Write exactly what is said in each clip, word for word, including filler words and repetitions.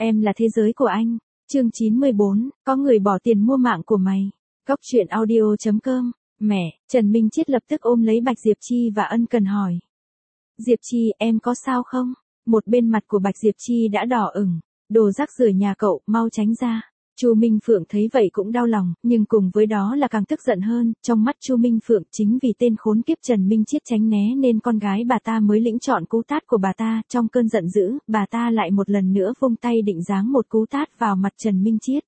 Em là thế giới của anh. Chương chín mươi bốn, có người bỏ tiền mua mạng của mày. Góc truyện audio chấm com. Mẹ, Trần Minh Chiết lập tức ôm lấy Bạch Diệp Chi và ân cần hỏi. Diệp Chi, em có sao không? Một bên mặt của Bạch Diệp Chi đã đỏ ửng. Đồ rác rưởi nhà cậu, mau tránh ra. Chu Minh Phượng thấy vậy cũng đau lòng, nhưng cùng với đó là càng tức giận hơn, trong mắt Chu Minh Phượng chính vì tên khốn kiếp Trần Minh Chiết tránh né nên con gái bà ta mới lĩnh chọn cú tát của bà ta, trong cơn giận dữ, bà ta lại một lần nữa vung tay định giáng một cú tát vào mặt Trần Minh Chiết.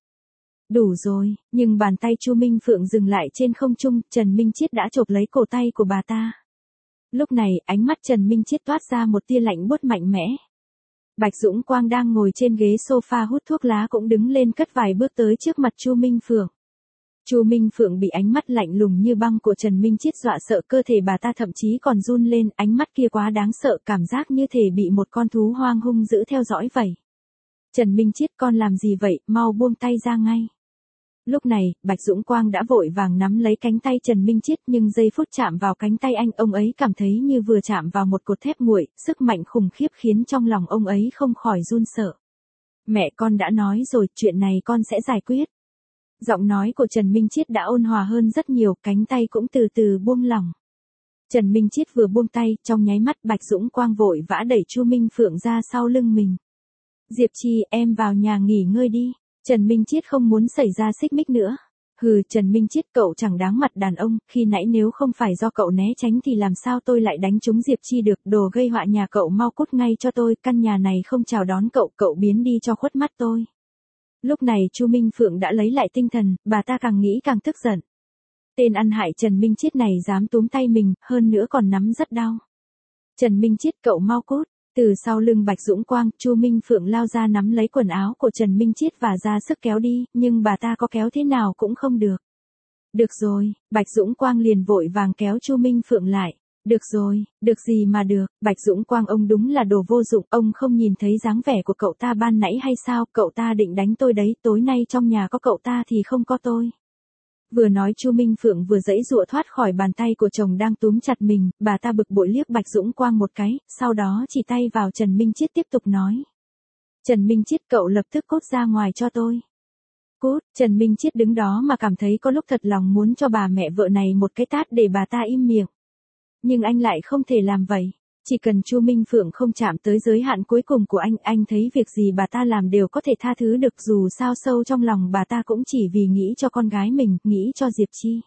Đủ rồi, nhưng bàn tay Chu Minh Phượng dừng lại trên không trung, Trần Minh Chiết đã chộp lấy cổ tay của bà ta. Lúc này, ánh mắt Trần Minh Chiết toát ra một tia lạnh buốt mạnh mẽ. Bạch Dũng Quang đang ngồi trên ghế sofa hút thuốc lá cũng đứng lên cất vài bước tới trước mặt Chu Minh Phượng. Chu Minh Phượng bị ánh mắt lạnh lùng như băng của Trần Minh Chiết dọa sợ, cơ thể bà ta thậm chí còn run lên, ánh mắt kia quá đáng sợ, cảm giác như thể bị một con thú hoang hung dữ theo dõi vậy. Trần Minh Chiết, con làm gì vậy, mau buông tay ra ngay. Lúc này, Bạch Dũng Quang đã vội vàng nắm lấy cánh tay Trần Minh Chiết, nhưng giây phút chạm vào cánh tay anh, ông ấy cảm thấy như vừa chạm vào một cột thép nguội, sức mạnh khủng khiếp khiến trong lòng ông ấy không khỏi run sợ. Mẹ, con đã nói rồi, chuyện này con sẽ giải quyết. Giọng nói của Trần Minh Chiết đã ôn hòa hơn rất nhiều, cánh tay cũng từ từ buông lỏng. Trần Minh Chiết vừa buông tay, trong nháy mắt Bạch Dũng Quang vội vã đẩy Chu Minh Phượng ra sau lưng mình. Diệp Chi, em vào nhà nghỉ ngơi đi. Trần Minh Chiết không muốn xảy ra xích mích nữa. Hừ, Trần Minh Chiết, cậu chẳng đáng mặt đàn ông, khi nãy nếu không phải do cậu né tránh thì làm sao tôi lại đánh trúng Diệp Chi được, đồ gây họa nhà cậu mau cút ngay cho tôi, căn nhà này không chào đón cậu, cậu biến đi cho khuất mắt tôi. Lúc này Chu Minh Phượng đã lấy lại tinh thần, bà ta càng nghĩ càng tức giận. Tên ăn hại Trần Minh Chiết này dám túm tay mình, hơn nữa còn nắm rất đau. Trần Minh Chiết, cậu mau cút. Từ sau lưng Bạch Dũng Quang, Chu Minh Phượng lao ra nắm lấy quần áo của Trần Minh Chiết và ra sức kéo đi, nhưng bà ta có kéo thế nào cũng không được. Được rồi, Bạch Dũng Quang liền vội vàng kéo Chu Minh Phượng lại. Được rồi, được gì mà được, Bạch Dũng Quang ông đúng là đồ vô dụng, ông không nhìn thấy dáng vẻ của cậu ta ban nãy hay sao, cậu ta định đánh tôi đấy, tối nay trong nhà có cậu ta thì không có tôi. Vừa nói Chu Minh Phượng vừa giãy giụa thoát khỏi bàn tay của chồng đang túm chặt mình, bà ta bực bội liếc Bạch Dũng Quang một cái, sau đó chỉ tay vào Trần Minh Chiết tiếp tục nói. Trần Minh Chiết, cậu lập tức cút ra ngoài cho tôi. Cút, Trần Minh Chiết đứng đó mà cảm thấy có lúc thật lòng muốn cho bà mẹ vợ này một cái tát để bà ta im miệng. Nhưng anh lại không thể làm vậy. Chỉ cần Chu Minh Phượng không chạm tới giới hạn cuối cùng của anh, anh thấy việc gì bà ta làm đều có thể tha thứ được, dù sao sâu trong lòng bà ta cũng chỉ vì nghĩ cho con gái mình, nghĩ cho Diệp Chi.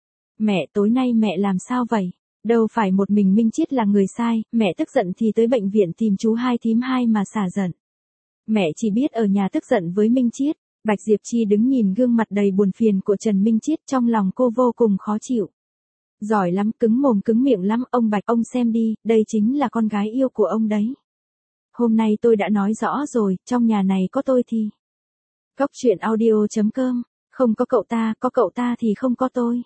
Mẹ, tối nay mẹ làm sao vậy? Đâu phải một mình Minh Chiết là người sai, mẹ tức giận thì tới bệnh viện tìm chú hai thím hai mà xả giận. Mẹ chỉ biết ở nhà tức giận với Minh Chiết. Bạch Diệp Chi đứng nhìn gương mặt đầy buồn phiền của Trần Minh Chiết, trong lòng cô vô cùng khó chịu. Giỏi lắm, cứng mồm cứng miệng lắm, ông Bạch, ông xem đi, đây chính là con gái yêu của ông đấy. Hôm nay tôi đã nói rõ rồi, trong nhà này có tôi thì. Góc truyện audio chấm com, không có cậu ta, có cậu ta thì không có tôi.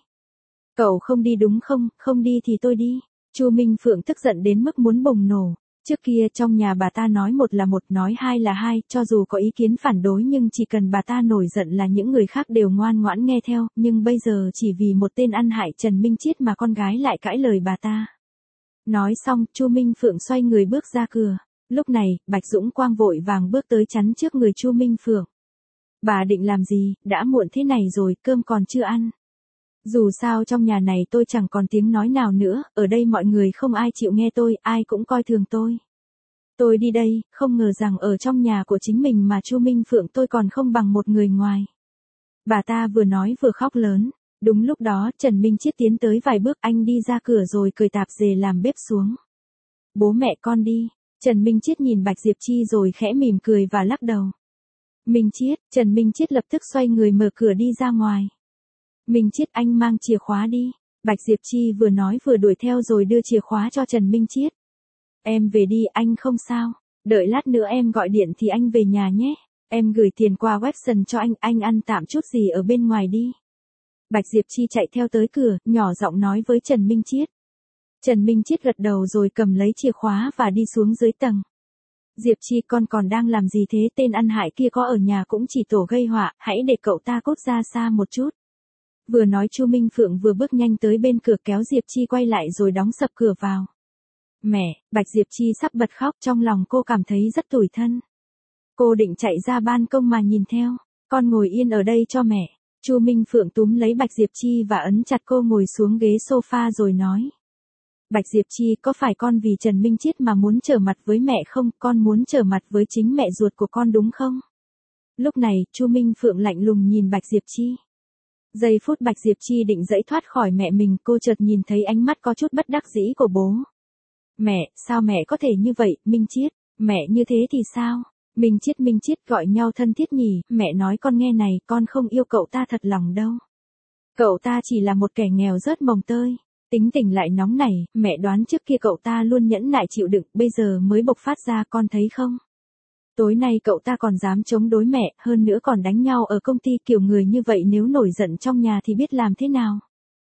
Cậu không đi đúng không, không đi thì tôi đi. Chu Minh Phượng tức giận đến mức muốn bùng nổ. Trước kia trong nhà bà ta nói một là một, nói hai là hai, cho dù có ý kiến phản đối nhưng chỉ cần bà ta nổi giận là những người khác đều ngoan ngoãn nghe theo, nhưng bây giờ chỉ vì một tên ăn hại Trần Minh Chiết mà con gái lại cãi lời bà ta. Nói xong, Chu Minh Phượng xoay người bước ra cửa. Lúc này, Bạch Dũng Quang vội vàng bước tới chắn trước người Chu Minh Phượng. Bà định làm gì, đã muộn thế này rồi, cơm còn chưa ăn. Dù sao trong nhà này tôi chẳng còn tiếng nói nào nữa, ở đây mọi người không ai chịu nghe tôi, ai cũng coi thường tôi. Tôi đi đây, không ngờ rằng ở trong nhà của chính mình mà Chu Minh Phượng tôi còn không bằng một người ngoài. Bà ta vừa nói vừa khóc lớn. Đúng lúc đó, Trần Minh Chiết tiến tới vài bước, anh đi ra cửa rồi cởi tạp dề làm bếp xuống. Bố mẹ con đi. Trần Minh Chiết nhìn Bạch Diệp Chi rồi khẽ mỉm cười và lắc đầu. Minh Chiết, Trần Minh Chiết lập tức xoay người mở cửa đi ra ngoài. Minh Chiết, anh mang chìa khóa đi. Bạch Diệp Chi vừa nói vừa đuổi theo rồi đưa chìa khóa cho Trần Minh Chiết. Em về đi, anh không sao. Đợi lát nữa em gọi điện thì anh về nhà nhé. Em gửi tiền qua website cho anh, anh ăn tạm chút gì ở bên ngoài đi. Bạch Diệp Chi chạy theo tới cửa, nhỏ giọng nói với Trần Minh Chiết. Trần Minh Chiết gật đầu rồi cầm lấy chìa khóa và đi xuống dưới tầng. Diệp Chi, con còn đang làm gì thế, tên ăn hại kia có ở nhà cũng chỉ tổ gây họa, hãy để cậu ta cút ra xa một chút. Vừa nói Chu Minh Phượng vừa bước nhanh tới bên cửa kéo Diệp Chi quay lại rồi đóng sập cửa vào. Mẹ, Bạch Diệp Chi sắp bật khóc, trong lòng cô cảm thấy rất tủi thân. Cô định chạy ra ban công mà nhìn theo. Con ngồi yên ở đây cho mẹ. Chu Minh Phượng túm lấy Bạch Diệp Chi và ấn chặt cô ngồi xuống ghế sofa rồi nói. Bạch Diệp Chi, có phải con vì Trần Minh Chiết mà muốn trở mặt với mẹ không? Con muốn trở mặt với chính mẹ ruột của con đúng không? Lúc này, Chu Minh Phượng lạnh lùng nhìn Bạch Diệp Chi. Giây phút Bạch Diệp Chi định giãy thoát khỏi mẹ mình, cô chợt nhìn thấy ánh mắt có chút bất đắc dĩ của bố. Mẹ, sao mẹ có thể như vậy, Minh Chiết? Mẹ như thế thì sao? Minh Chiết Minh Chiết gọi nhau thân thiết nhỉ, mẹ nói con nghe này, con không yêu cậu ta thật lòng đâu. Cậu ta chỉ là một kẻ nghèo rớt mồng tơi. Tính tình lại nóng nảy, mẹ đoán trước kia cậu ta luôn nhẫn nại chịu đựng, bây giờ mới bộc phát ra, con thấy không? Tối nay cậu ta còn dám chống đối mẹ, hơn nữa còn đánh nhau ở công ty, kiểu người như vậy nếu nổi giận trong nhà thì biết làm thế nào.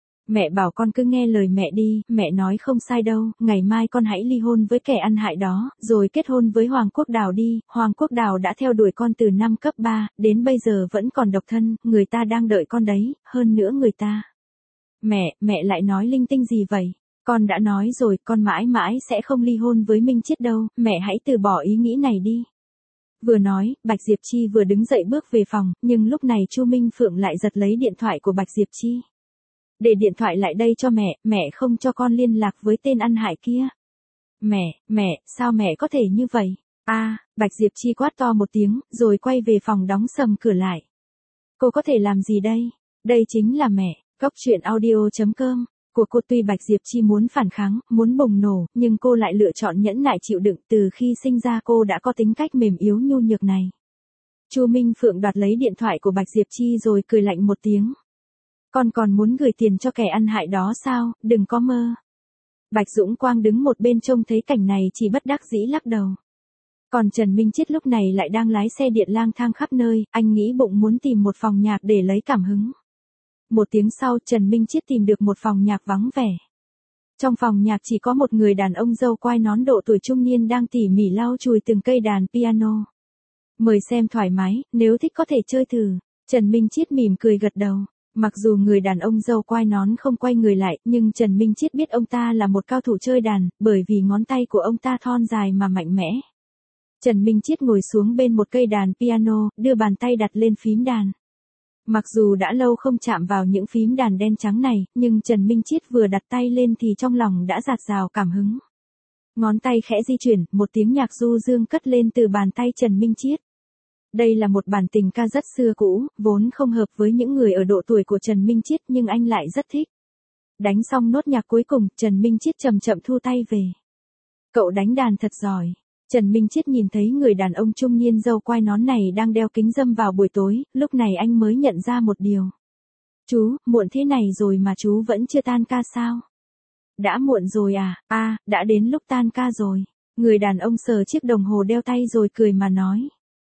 Mẹ bảo con cứ nghe lời mẹ đi, mẹ nói không sai đâu, ngày mai con hãy ly hôn với kẻ ăn hại đó, rồi kết hôn với Hoàng Quốc Đào đi. Hoàng Quốc Đào đã theo đuổi con từ năm cấp ba, đến bây giờ vẫn còn độc thân, người ta đang đợi con đấy, hơn nữa người ta. Mẹ, mẹ lại nói linh tinh gì vậy? Con đã nói rồi, con mãi mãi sẽ không ly hôn với Minh Chiết đâu, mẹ hãy từ bỏ ý nghĩ này đi. Vừa nói, Bạch Diệp Chi vừa đứng dậy bước về phòng, nhưng lúc này Chu Minh Phượng lại giật lấy điện thoại của Bạch Diệp Chi. Để điện thoại lại đây cho mẹ, mẹ không cho con liên lạc với tên ăn hại kia. Mẹ, mẹ, sao mẹ có thể như vậy? A, à, Bạch Diệp Chi quát to một tiếng, rồi quay về phòng đóng sầm cửa lại. Cô có thể làm gì đây? Đây chính là mẹ. Góc truyện audio chấm com của cô. Tuy Bạch Diệp Chi muốn phản kháng, muốn bùng nổ, nhưng cô lại lựa chọn nhẫn nại chịu đựng, từ khi sinh ra cô đã có tính cách mềm yếu nhu nhược này. Chu Minh Phượng đoạt lấy điện thoại của Bạch Diệp Chi rồi cười lạnh một tiếng. Con còn muốn gửi tiền cho kẻ ăn hại đó sao, đừng có mơ. Bạch Dũng Quang đứng một bên trông thấy cảnh này chỉ bất đắc dĩ lắc đầu. Còn Trần Minh Chiết lúc này lại đang lái xe điện lang thang khắp nơi, anh nghĩ bụng muốn tìm một phòng nhạc để lấy cảm hứng. Một tiếng sau, Trần Minh Chiết tìm được một phòng nhạc vắng vẻ. Trong phòng nhạc chỉ có một người đàn ông râu quai nón độ tuổi trung niên đang tỉ mỉ lau chùi từng cây đàn piano. Mời xem thoải mái, nếu thích có thể chơi thử. Trần Minh Chiết mỉm cười gật đầu. Mặc dù người đàn ông râu quai nón không quay người lại, nhưng Trần Minh Chiết biết ông ta là một cao thủ chơi đàn, bởi vì ngón tay của ông ta thon dài mà mạnh mẽ. Trần Minh Chiết ngồi xuống bên một cây đàn piano, đưa bàn tay đặt lên phím đàn. Mặc dù đã lâu không chạm vào những phím đàn đen trắng này, nhưng Trần Minh Chiết vừa đặt tay lên thì trong lòng đã dạt dào cảm hứng. Ngón tay khẽ di chuyển, một tiếng nhạc du dương cất lên từ bàn tay Trần Minh Chiết. Đây là một bản tình ca rất xưa cũ, vốn không hợp với những người ở độ tuổi của Trần Minh Chiết nhưng anh lại rất thích. Đánh xong nốt nhạc cuối cùng, Trần Minh Chiết chậm chậm thu tay về. Cậu đánh đàn thật giỏi. Trần Minh Chiết nhìn thấy người đàn ông trung niên râu quai nón này đang đeo kính râm vào buổi tối, lúc này anh mới nhận ra một điều. Chú, muộn thế này rồi mà chú vẫn chưa tan ca sao? Đã muộn rồi à? A, à, đã đến lúc tan ca rồi. Người đàn ông sờ chiếc đồng hồ đeo tay rồi cười mà nói.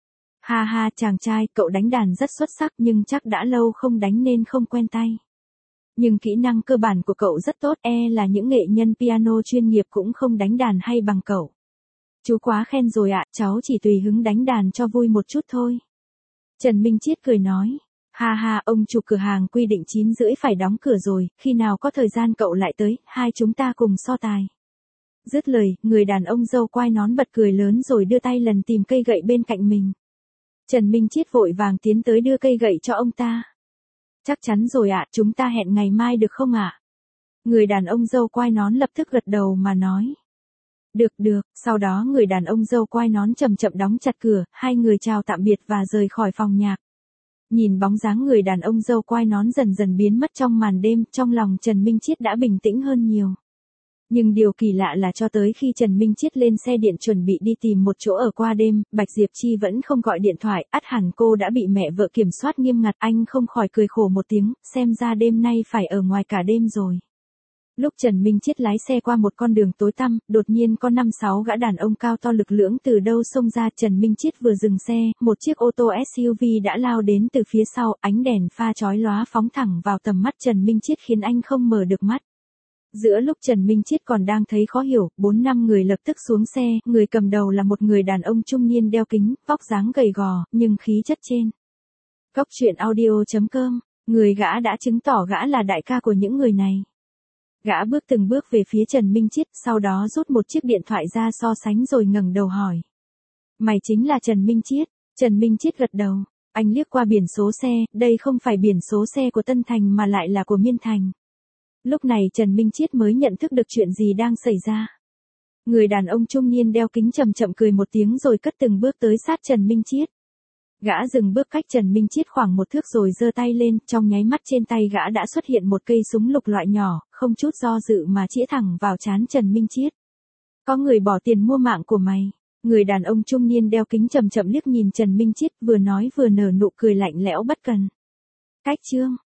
Ha ha, chàng trai, cậu đánh đàn rất xuất sắc nhưng chắc đã lâu không đánh nên không quen tay. Nhưng kỹ năng cơ bản của cậu rất tốt, e là những nghệ nhân piano chuyên nghiệp cũng không đánh đàn hay bằng cậu. Chú quá khen rồi ạ, cháu chỉ tùy hứng đánh đàn cho vui một chút thôi. Trần Minh Chiết cười nói. Ha ha, ông chủ cửa hàng quy định chín rưỡi phải đóng cửa rồi, khi nào có thời gian cậu lại tới, hai chúng ta cùng so tài. Dứt lời, người đàn ông râu quai nón bật cười lớn rồi đưa tay lần tìm cây gậy bên cạnh mình. Trần Minh Chiết vội vàng tiến tới đưa cây gậy cho ông ta. Chắc chắn rồi ạ, chúng ta hẹn ngày mai được không ạ? Người đàn ông râu quai nón lập tức gật đầu mà nói. Được được, sau đó người đàn ông râu quai nón chậm chậm đóng chặt cửa, hai người chào tạm biệt và rời khỏi phòng nhạc. Nhìn bóng dáng người đàn ông râu quai nón dần dần biến mất trong màn đêm, trong lòng Trần Minh Chiết đã bình tĩnh hơn nhiều. Nhưng điều kỳ lạ là cho tới khi Trần Minh Chiết lên xe điện chuẩn bị đi tìm một chỗ ở qua đêm, Bạch Diệp Chi vẫn không gọi điện thoại, ắt hẳn cô đã bị mẹ vợ kiểm soát nghiêm ngặt. Anh không khỏi cười khổ một tiếng, xem ra đêm nay phải ở ngoài cả đêm rồi. Lúc Trần Minh Chiết lái xe qua một con đường tối tăm, đột nhiên có năm sáu gã đàn ông cao to lực lưỡng từ đâu xông ra. Trần Minh Chiết vừa dừng xe, một chiếc ô tô ét u vê đã lao đến từ phía sau, ánh đèn pha chói lóa phóng thẳng vào tầm mắt Trần Minh Chiết khiến anh không mở được mắt. Giữa lúc Trần Minh Chiết còn đang thấy khó hiểu, bốn năm người lập tức xuống xe, người cầm đầu là một người đàn ông trung niên đeo kính, vóc dáng gầy gò, nhưng khí chất trên. Góc truyện audio chấm com, người gã đã chứng tỏ gã là đại ca của những người này. Gã bước từng bước về phía Trần Minh Chiết, sau đó rút một chiếc điện thoại ra so sánh rồi ngẩng đầu hỏi. Mày chính là Trần Minh Chiết? Trần Minh Chiết gật đầu. Anh liếc qua biển số xe, đây không phải biển số xe của Tân Thành mà lại là của Miên Thành. Lúc này Trần Minh Chiết mới nhận thức được chuyện gì đang xảy ra. Người đàn ông trung niên đeo kính chậm chậm cười một tiếng rồi cất từng bước tới sát Trần Minh Chiết. Gã dừng bước cách Trần Minh Chiết khoảng một thước rồi giơ tay lên, trong nháy mắt trên tay gã đã xuất hiện một cây súng lục loại nhỏ, không chút do dự mà chĩa thẳng vào trán Trần Minh Chiết. Có người bỏ tiền mua mạng của mày. Người đàn ông trung niên đeo kính chậm chậm liếc nhìn Trần Minh Chiết, vừa nói vừa nở nụ cười lạnh lẽo bất cần. Cách chương